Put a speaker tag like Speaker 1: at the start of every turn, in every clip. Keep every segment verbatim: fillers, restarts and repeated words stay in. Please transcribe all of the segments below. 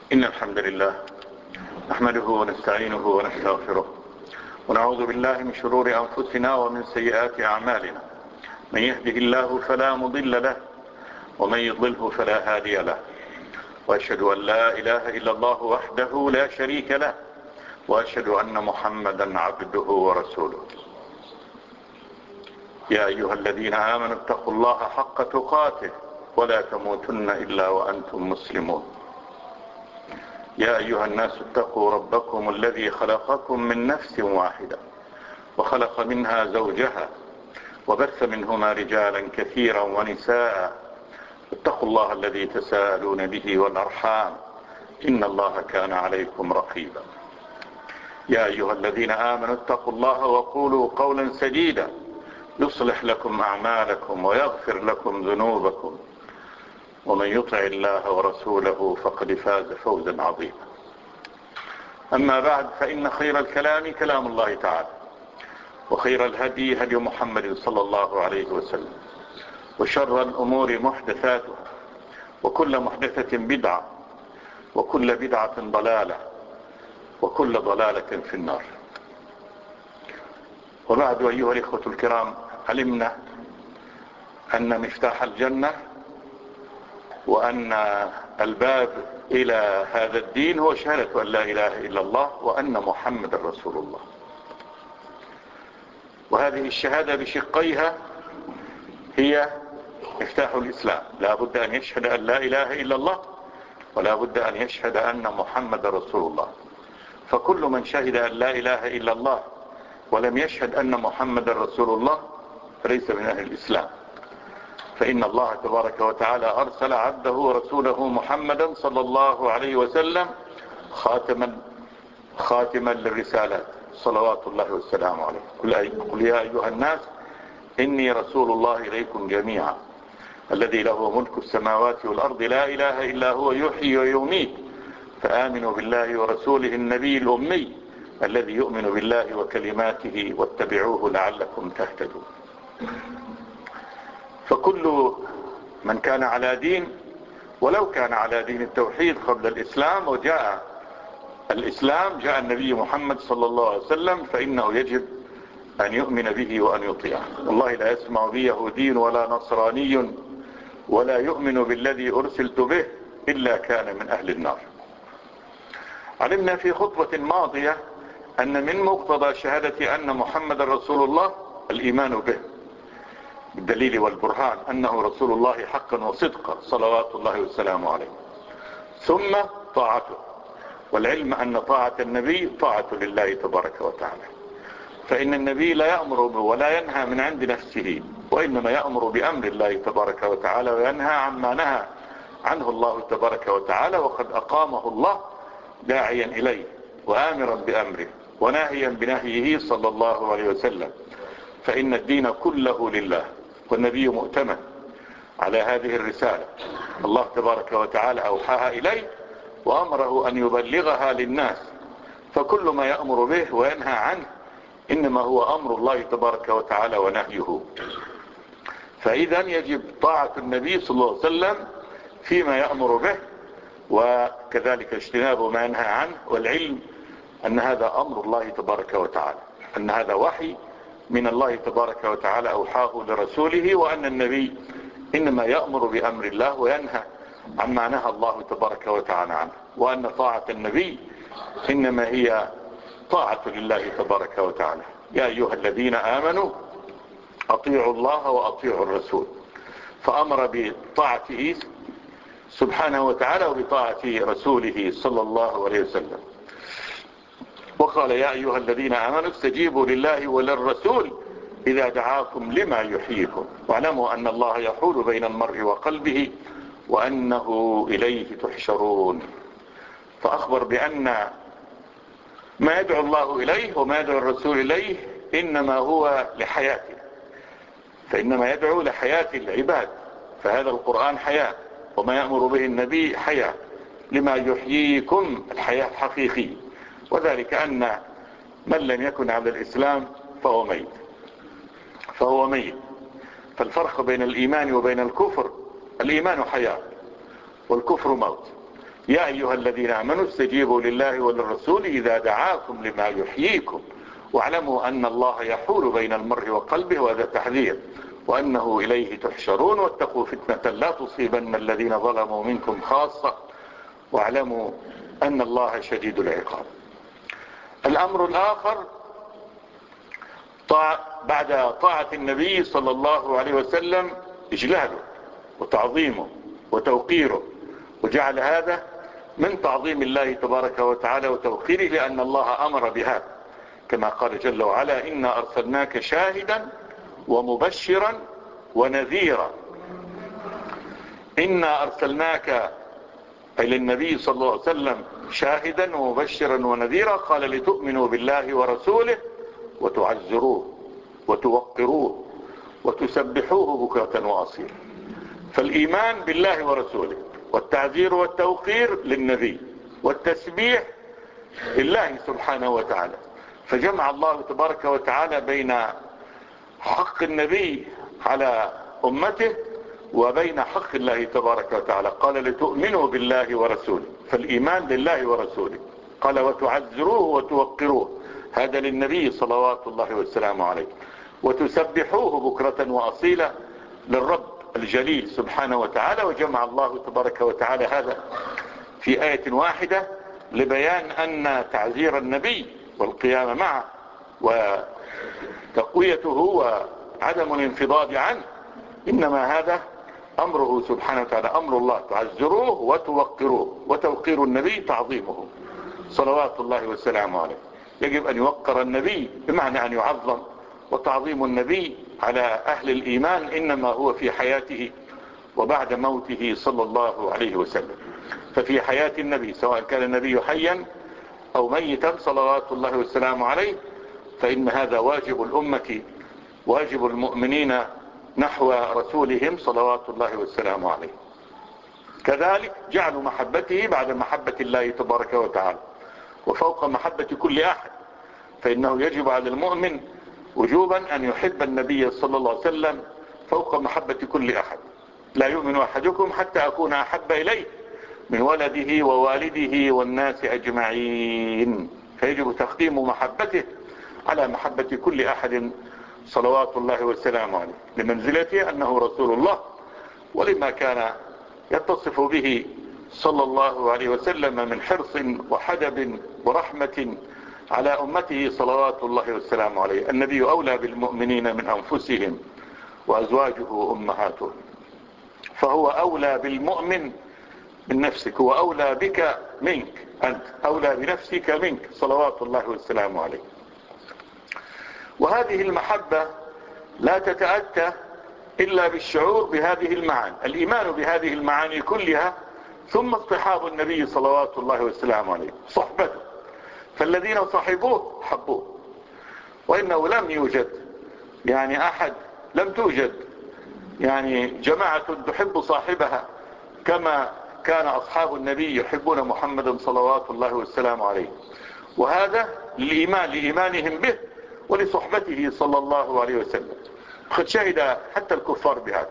Speaker 1: إن الحمد لله نحمده ونستعينه ونستغفره ونعوذ بالله من شرور أنفسنا ومن سيئات أعمالنا. من يهده الله فلا مضل له ومن يضلله فلا هادي له، وأشهد أن لا إله إلا الله وحده لا شريك له، وأشهد أن محمدا عبده ورسوله. يا أيها الذين آمنوا اتقوا الله حق تقاته ولا تموتن إلا وأنتم مسلمون. يا أيها الناس اتقوا ربكم الذي خلقكم من نفس واحدة وخلق منها زوجها وبث منهما رجالا كثيرا ونساء. اتقوا الله الذي تساءلون به والأرحام إن الله كان عليكم رقيبا. يا أيها الذين آمنوا اتقوا الله وقولوا قولا سديدا يصلح لكم أعمالكم ويغفر لكم ذنوبكم، ومن يطع الله ورسوله فقد فاز فوزا عظيما. أما بعد، فإن خير الكلام كلام الله تعالى، وخير الهدي هدي محمد صلى الله عليه وسلم، وشر الأمور محدثاتها، وكل محدثة بدعة، وكل بدعة ضلالة، وكل ضلالة في النار. وبعد، أيها الإخوة الكرام، علمنا أن مفتاح الجنة وأن الباب إلى هذا الدين هو شهادة أن لا إله إلا الله وأن محمد رسول الله. وهذه الشهادة بشقيها هي مفتاح الإسلام. لا بد أن يشهد أن لا إله إلا الله، ولا بد أن يشهد أن محمد رسول الله. فكل من شهد أن لا إله إلا الله ولم يشهد أن محمد رسول الله فليس من أهل الإسلام. فإن الله تبارك وتعالى أرسل عبده ورسوله محمدا صلى الله عليه وسلم خاتما خاتما للرسالات صلوات الله والسلام عليه. قل يا أيها الناس إني رسول الله إليكم جميعا الذي له ملك السماوات والأرض لا إله إلا هو يحيي ويميت، فآمنوا بالله ورسوله النبي الأمي الذي يؤمن بالله وكلماته واتبعوه لعلكم تهتدون. فكل من كان على دين، ولو كان على دين التوحيد قبل الإسلام وجاء الإسلام جاء النبي محمد صلى الله عليه وسلم، فإنه يجب أن يؤمن به وأن يطيعه. والله لا يسمع بي يهودي ولا نصراني ولا يؤمن بالذي أرسلت به إلا كان من أهل النار. علمنا في خطبة ماضية أن من مقتضى شهادة أن محمد رسول الله الإيمان به بالدليل والبرهان أنه رسول الله حقا وصدقا صلوات الله والسلام عليه، ثم طاعته، والعلم أن طاعة النبي طاعة لله تبارك وتعالى. فإن النبي لا يأمر ولا ينهى من عند نفسه، وإنما يأمر بأمر الله تبارك وتعالى وينهى عما نهى عنه الله تبارك وتعالى، وقد أقامه الله داعيا إليه وآمرا بأمره وناهيا بنهيه صلى الله عليه وسلم. فإن الدين كله لله، والنبي مؤتمن على هذه الرسالة. الله تبارك وتعالى أوحاها إليه وأمره أن يبلغها للناس، فكل ما يأمر به وينهى عنه إنما هو أمر الله تبارك وتعالى ونهيه. فإذا يجب طاعة النبي صلى الله عليه وسلم فيما يأمر به، وكذلك اجتناب ما ينهى عنه، والعلم أن هذا أمر الله تبارك وتعالى، أن هذا وحي من الله تبارك وتعالى أوحاه لرسوله، وأن النبي إنما يأمر بأمر الله وينهى عما نهى الله تبارك وتعالى عنه، وأن طاعة النبي إنما هي طاعة لله تبارك وتعالى. يا أيها الذين آمنوا أطيعوا الله وأطيعوا الرسول، فأمر بطاعته سبحانه وتعالى وبطاعة رسوله صلى الله عليه وسلم. وقال يا أيها الذين آمنوا استجيبوا لله وللرسول إذا دعاكم لما يحييكم، واعلموا أن الله يحول بين المرء وقلبه وأنه إليه تحشرون. فأخبر بأن ما يدعو الله إليه وما يدعو الرسول إليه إنما هو لحياته، فإنما يدعو لحياة العباد، فهذا القرآن حياة، وما يأمر به النبي حياة لما يحييكم الحياة الحقيقية. وذلك أن من لم يكن على الإسلام فهو ميت فهو ميت فالفرق بين الإيمان وبين الكفر، الإيمان حياة والكفر موت. يا أيها الذين آمنوا استجيبوا لله وللرسول إذا دعاكم لما يحييكم واعلموا أن الله يحول بين المرء وقلبه، وهذا تحذير، وأنه إليه تحشرون واتقوا فتنة لا تصيبن الذين ظلموا منكم خاصة واعلموا أن الله شديد العقاب. الأمر الآخر طاع بعد طاعة النبي صلى الله عليه وسلم إجلاله وتعظيمه وتوقيره، وجعل هذا من تعظيم الله تبارك وتعالى وتوقيره، لأن الله أمر بهذا كما قال جل وعلا: إنا أرسلناك شاهدا ومبشرا ونذيرا. إنا أرسلناك أي للنبي صلى الله عليه وسلم شاهدا ومبشرا ونذيرا، قال لتؤمنوا بالله ورسوله وتعزروه وتوقروه وتسبحوه بكرة وأصيلا. فالإيمان بالله ورسوله والتعزير والتوقير للنبي والتسبيح لله سبحانه وتعالى. فجمع الله تبارك وتعالى بين حق النبي على أمته وبين حق الله تبارك وتعالى. قال لتؤمنوا بالله ورسوله، فالإيمان لله ورسوله. قال وتعزروه وتوقروه، هذا للنبي صلوات الله والسلام عليه. وتسبحوه بكرة وأصيلا للرب الجليل سبحانه وتعالى. وجمع الله تبارك وتعالى هذا في آية واحدة لبيان أن تعزير النبي والقيام معه وتقويته وعدم الانفضاض عنه إنما هذا أمره سبحانه وتعالى، أمر الله، تعزروه وتوقروه. وتوقير النبي تعظيمه صلوات الله والسلام عليه. يجب أن يوقر النبي بمعنى أن يعظم، وتعظيم النبي على أهل الإيمان إنما هو في حياته وبعد موته صلى الله عليه وسلم. ففي حياة النبي سواء كان النبي حيا أو ميتا صلوات الله والسلام عليه، فإن هذا واجب الأمة، واجب المؤمنين نحو رسولهم صلوات الله والسلام عليه. كذلك جعل محبته بعد محبة الله تبارك وتعالى وفوق محبة كل أحد، فإنه يجب على المؤمن وجوبا أن يحب النبي صلى الله عليه وسلم فوق محبة كل أحد. لا يؤمن أحدكم حتى أكون أحب إليه من ولده ووالده والناس أجمعين. فيجب تقديم محبته على محبة كل أحد صلوات الله والسلام عليه، لمنزلته أنه رسول الله ولما كان يتصف به صلى الله عليه وسلم من حرص وحدب ورحمة على أمته صلوات الله والسلام عليه. النبي أولى بالمؤمنين من أنفسهم وأزواجه أمهاتهم، فهو أولى بالمؤمن من نفسك، هو أولى بك منك، أنت أولى بنفسك منك صلوات الله والسلام عليه. وهذه المحبة لا تتأتى إلا بالشعور بهذه المعاني، الإيمان بهذه المعاني كلها، ثم اصطحاب النبي صلوات الله والسلام عليه، صحبته. فالذين صحبوه حبوه، وإنه لم يوجد يعني أحد، لم توجد يعني جماعة تحب صاحبها كما كان أصحاب النبي يحبون محمدا صلوات الله والسلام عليه. وهذا للإيمان لإيمانهم به ولصحبته صلى الله عليه وسلم. قد شهد حتى الكفار بهذا.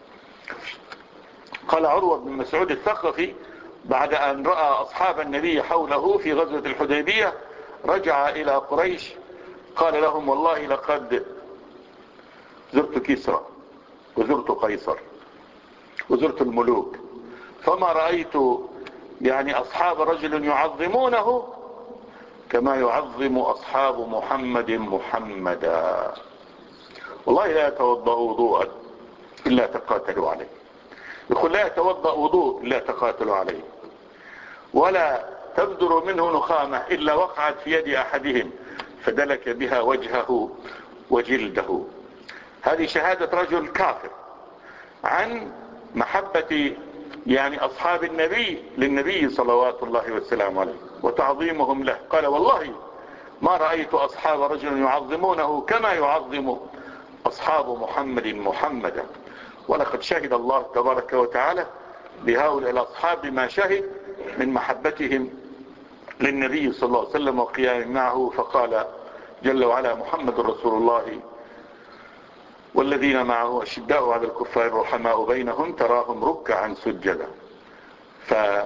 Speaker 1: قال عروة بن مسعود الثقفي بعد أن رأى أصحاب النبي حوله في غزوة الحديبية رجع إلى قريش قال لهم والله لقد زرت كسرى وزرت قيصر وزرت الملوك فما رأيت يعني أصحاب رجل يعظمونه كما يعظم أصحاب محمد محمدا. والله لا يتوضأ وضوءا إلا تقاتلوا عليه. يقول لا يتوضأ وضوء إلا تقاتلوا عليه، ولا تبدر منه نخامة إلا وقعت في يد أحدهم فدلك بها وجهه وجلده. هذه شهادة رجل كافر عن محبة يعني أصحاب النبي للنبي صلوات الله والسلام عليه وتعظيمهم له. قال والله ما رأيت أصحاب رجل يعظمونه كما يعظم أصحاب محمد محمدا. ولقد شهد الله تبارك وتعالى بهؤلاء الأصحاب بما شهد من محبتهم للنبي صلى الله عليه وسلم وقيام معه. فقال جل وعلا محمد رسول الله والذين معه أشداء على الكفار رحماء بينهم تراهم ركعا سجدا.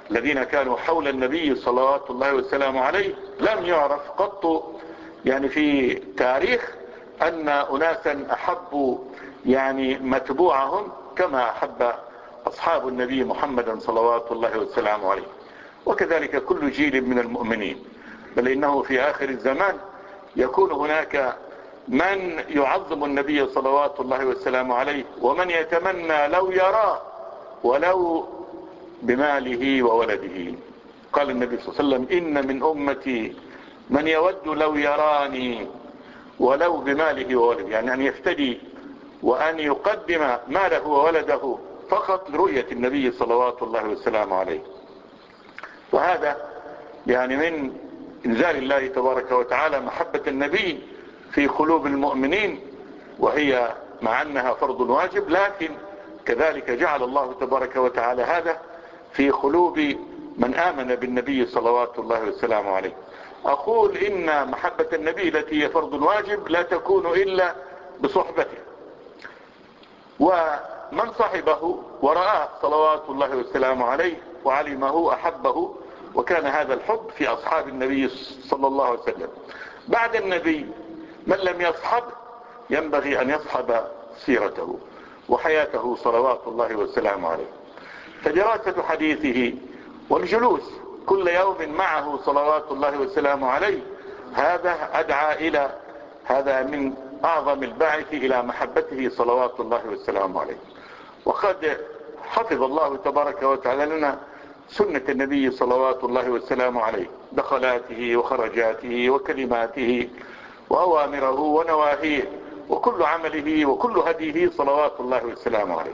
Speaker 1: الذين كانوا حول النبي صلوات الله والسلام عليه لم يعرف قط يعني في تاريخ أن أناسا أحبوا يعني متبوعهم كما أحب أصحاب النبي محمدا صلوات الله والسلام عليه، وكذلك كل جيل من المؤمنين. بل إنه في آخر الزمان يكون هناك من يعظم النبي صلوات الله والسلام عليه، ومن يتمنى لو يرى ولو بماله وولده. قال النبي صلى الله عليه وسلم: إن من أمتي من يود لو يراني ولو بماله وولده، يعني أن يفتدي وأن يقدم ماله وولده فقط لرؤية النبي صلوات الله والسلام عليه. وهذا يعني من إنزال الله تبارك وتعالى محبة النبي في قلوب المؤمنين، وهي مع أنها فرض واجب، لكن كذلك جعل الله تبارك وتعالى هذا في قلوب من آمن بالنبي صلوات الله والسلام عليه. أقول إن محبة النبي التي هي فرض واجب لا تكون إلا بصحبته، ومن صحبه ورآه صلوات الله والسلام عليه وعلمه أحبه، وكان هذا الحب في أصحاب النبي صلى الله عليه وسلم. بعد النبي من لم يصحب ينبغي أن يصحب سيرته وحياته صلوات الله والسلام عليه. فدراسة حديثه والجلوس كل يوم معه صلوات الله والسلام عليه هذا أدعى إلى هذا من أعظم الباعث إلى محبته صلوات الله والسلام عليه. وقد حفظ الله تبارك وتعالى لنا سنة النبي صلوات الله والسلام عليه، دخلاته وخرجاته وكلماته وأوامره ونواهيه وكل عمله وكل هديه صلوات الله والسلام عليه.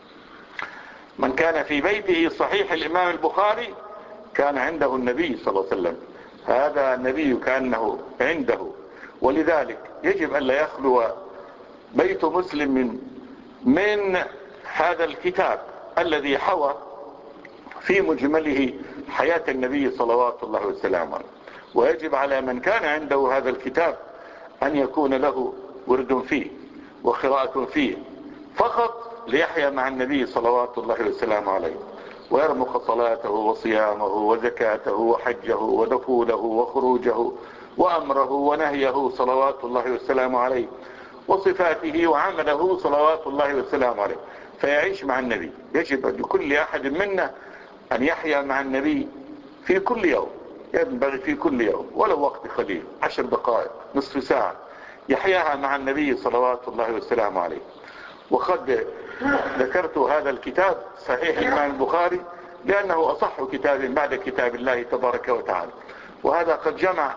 Speaker 1: من كان في بيته صحيح الإمام البخاري كان عنده النبي صلى الله عليه وسلم، هذا النبي كأنه عنده. ولذلك يجب أن لا يخلو بيت مسلم من, من هذا الكتاب الذي حوى في مجمله حياة النبي صلوات الله والسلام عليه. ويجب على من كان عنده هذا الكتاب أن يكون له ورد فيه وقراءة فيه فقط ليحيا مع النبي صلوات الله والسلام عليه، ويرمق صلاته وصيامه وزكاته وحجه ودخوله وخروجه وأمره ونهيه صلوات الله والسلام عليه وصفاته وعمله صلوات الله والسلام عليه، فيعيش مع النبي. يجب لكل أحد منا أن يحيا مع النبي في كل يوم، ينبغي في كل يوم ولو وقت قليل، عشر دقائق نصف ساعة يحياها مع النبي صلوات الله والسلام عليه. وقد ذكرت هذا الكتاب صحيح الإمام البخاري لأنه أصح كتاب بعد كتاب الله تبارك وتعالى، وهذا قد جمع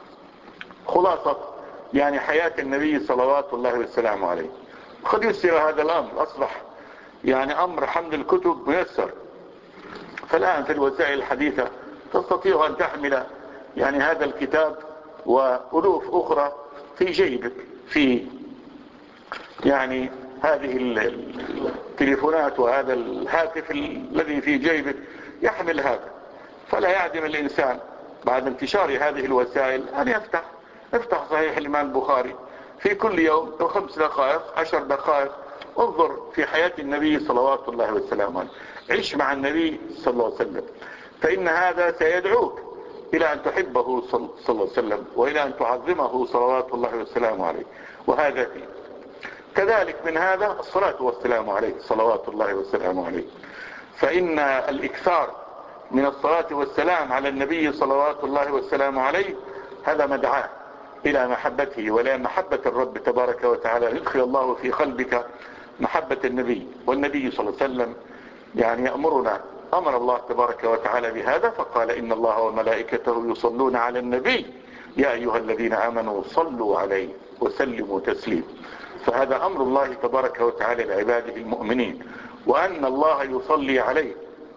Speaker 1: خلاصة يعني حياة النبي صلوات الله والسلام عليه. قد يسر هذا الأمر، أصبح يعني أمر حمل الكتب ميسر. فالآن في الوسائل الحديثة تستطيع أن تحمل يعني هذا الكتاب وألوف أخرى في جيبك، في يعني هذه التليفونات وهذا الهاتف الذي في جيبك يحمل هذا. فلا يعدم الإنسان بعد انتشار هذه الوسائل أن يفتح افتح صحيح الإمام البخاري في كل يوم خمس دقائق عشر دقائق، انظر في حياة النبي صلوات الله والسلام عليه، عيش مع النبي صلى الله عليه وسلم، فإن هذا سيدعوك إلى أن تحبه صلى الله عليه وسلم وإلى أن تعظمه صلوات الله والسلام عليه. وهذا فيه كذلك من هذا الصلاة والسلام عليه صلوات الله والسلام عليه، فإن الإكثار من الصلاة والسلام على النبي صلوات الله والسلام عليه هذا مدعاه إلى محبته ولا محبة الرب تبارك وتعالى. يدخل الله في قلبك محبة النبي، والنبي صلى الله عليه وسلم يعني يأمرنا، أمر الله تبارك وتعالى بهذا فقال: إن الله وملائكته يصلون على النبي يا أيها الذين آمنوا صلوا عليه وسلموا تسليما. فهذا أمر الله تبارك وتعالى لعباده المؤمنين، وأن الله يصلي عليه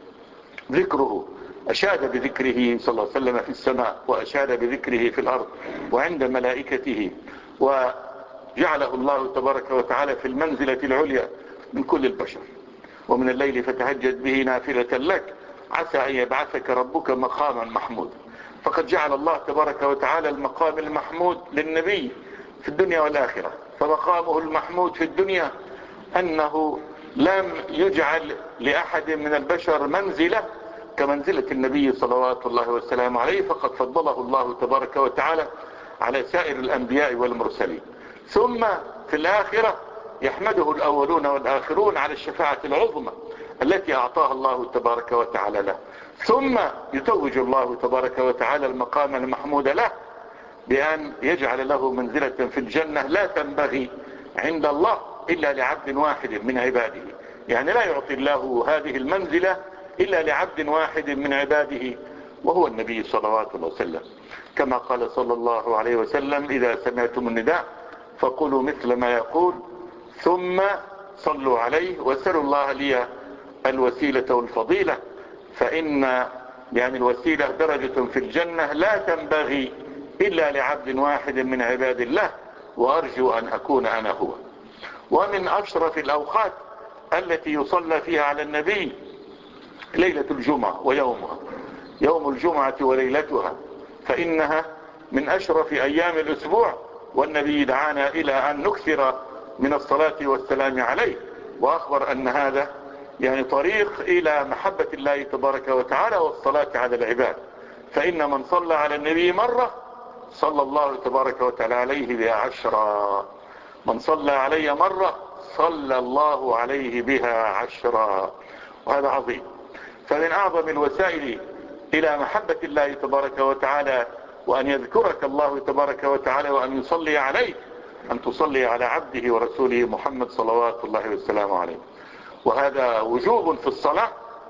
Speaker 1: ذكره، أشاد بذكره صلى الله عليه وسلم في السماء وأشاد بذكره في الأرض وعند ملائكته، وجعله الله تبارك وتعالى في المنزلة العليا من كل البشر. ومن الليل فتهجد به نافلة لك عسى أن يبعثك ربك مقاما محمود. فقد جعل الله تبارك وتعالى المقام المحمود للنبي في الدنيا والآخرة. فمقامه المحمود في الدنيا أنه لم يجعل لأحد من البشر منزلة كمنزلة النبي صلوات الله والسلام عليه، فقد فضله الله تبارك وتعالى على سائر الأنبياء والمرسلين. ثم في الآخرة يحمده الأولون والآخرون على الشفاعة العظمى التي أعطاها الله تبارك وتعالى له. ثم يتوج الله تبارك وتعالى المقام المحمود له بأن يجعل له منزلة في الجنة لا تنبغي عند الله إلا لعبد واحد من عباده. يعني لا يعطي الله هذه المنزلة إلا لعبد واحد من عباده، وهو النبي صلوات الله وسلم، كما قال صلى الله عليه وسلم: إذا سمعتم النداء فقولوا مثل ما يقول ثم صلوا عليه واسألوا الله لي الوسيلة والفضيلة، فإن يعني الوسيلة درجة في الجنة لا تنبغي إلا لعبد واحد من عباد الله، وأرجو أن أكون أنا هو. ومن أشرف الأوقات التي يصلى فيها على النبي ليلة الجمعة ويومها، يوم الجمعة وليلتها، فإنها من أشرف أيام الأسبوع، والنبي دعانا إلى أن نكثر من الصلاة والسلام عليه، وأخبر أن هذا يعني طريق إلى محبة الله تبارك وتعالى والصلاة على العباد، فإن من صلى على النبي مرة صلى الله تبارك وتعالى عليه بها عشرا، من صلى علي مرة صلى الله عليه بها عشرا، وهذا عظيم. فمن أعظم الوسائل إلى محبة الله تبارك وتعالى وأن يذكرك الله تبارك وتعالى وأن يصلي عليك أن تصلي على عبده ورسوله محمد صلوات الله والسلام عليه. وهذا وجوب في الصلاة،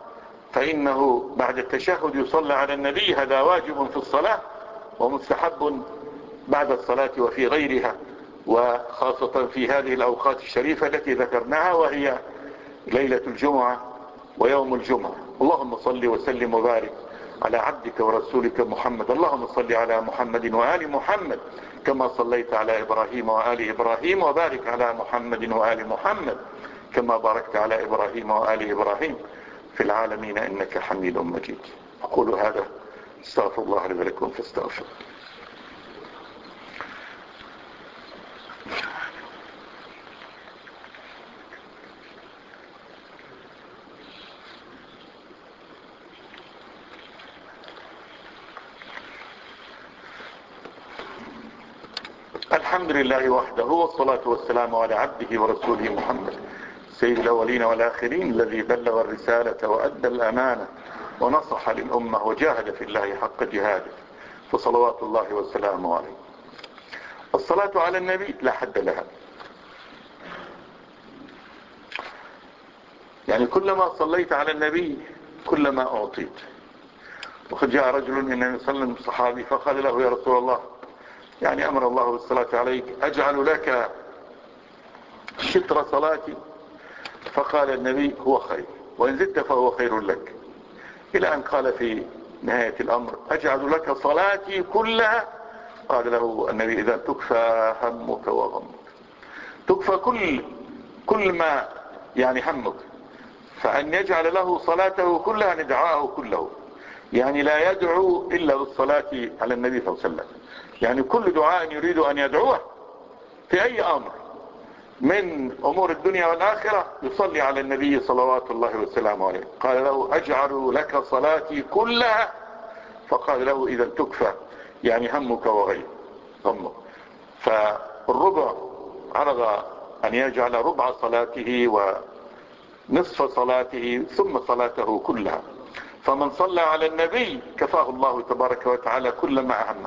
Speaker 1: فإنه بعد التشهد يصلى على النبي، هذا واجب في الصلاة ومستحب بعد الصلاة وفي غيرها، وخاصة في هذه الأوقات الشريفة التي ذكرناها، وهي ليلة الجمعة ويوم الجمعة. اللهم صل وسلم وبارك على عبدك ورسولك محمد. اللهم صل على محمد وآل محمد كما صليت على إبراهيم وآل إبراهيم، وبارك على محمد وآل محمد كما باركت على إبراهيم وآل إبراهيم في العالمين إنك حميد مجيد. أقول هذا، استغفر الله لي ولكم فاستغفر. الحمد لله وحده، والصلاة والسلام على عبده ورسوله محمد سيد الأولين والآخرين، الذي بلغ الرسالة وأدى الأمانة ونصح للأمة وجاهد في الله حق جهاده، فصلوات الله والسلام عليه. الصلاة على النبي لا حد لها، يعني كلما صليت على النبي كلما أعطيت. وقد جاء رجل من النبي صلى الله عليه وسلم صحابي فقال له: يا رسول الله، يعني أمر الله بالصلاة عليك، أجعل لك شطر صلاتي؟ فقال النبي: هو خير، وإن زدت فهو خير لك، إلى أن قال في نهاية الأمر: أجعل لك صلاتي كلها؟ قال له النبي: إذا تكفى همك وغمك، تكفى كل كل ما يعني همك، فأن يجعل له صلاته كلها ندعاءه كله، يعني لا يدعو إلا بالصلاة على النبي صلى الله عليه وسلم، يعني كل دعاء يريد أن يدعوه في أي أمر من أمور الدنيا والآخرة يصلي على النبي صلوات الله والسلام عليه. قال له: أجعل لك صلاتي كلها؟ فقال له: إذا تكفى، يعني همك وغير همك. فالربع عرض أن يجعل ربع صلاته ونصف صلاته ثم صلاته كلها، فمن صلى على النبي كفاه الله تبارك وتعالى كل ما أهمه.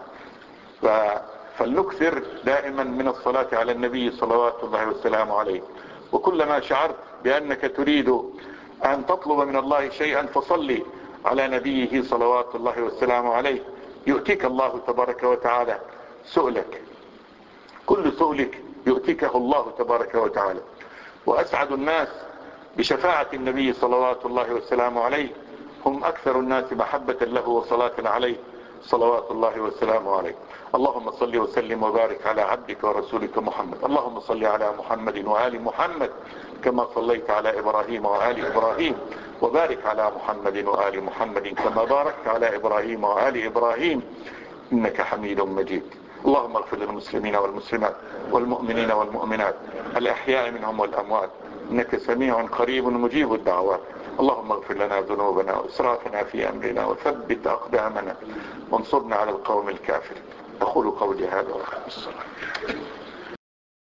Speaker 1: فلنكثر دائما من الصلاة على النبي صلوات الله والسلام عليه. وكلما شعرت بأنك تريد أن تطلب من الله شيئا فصلي على نبيه صلوات الله والسلام عليه، يؤتيك الله تبارك وتعالى سؤلك، كل سؤلك يؤتيكه الله تبارك وتعالى. وأسعد الناس بشفاعة النبي صلوات الله والسلام عليه هم أكثر الناس محبة له وصلاة عليه صلوات الله والسلام عليه. اللهم صل وسلم وبارك على عبدك ورسولك محمد. اللهم صل على محمد وآل محمد كما صليت على إبراهيم وآل إبراهيم، وبارك على محمد وآل محمد كما باركت على إبراهيم وآل إبراهيم إنك حميد مجيد. اللهم اغفر للمسلمين والمسلمات والمؤمنين والمؤمنات الأحياء منهم والأموات، إنك سميع قريب مجيب الدعوات. اللهم اغفر لنا ذنوبنا وإسرافنا في أمرنا وثبت أقدامنا وانصرنا على القوم الكافرين. أقول قولي هذا وأقم الصلاة.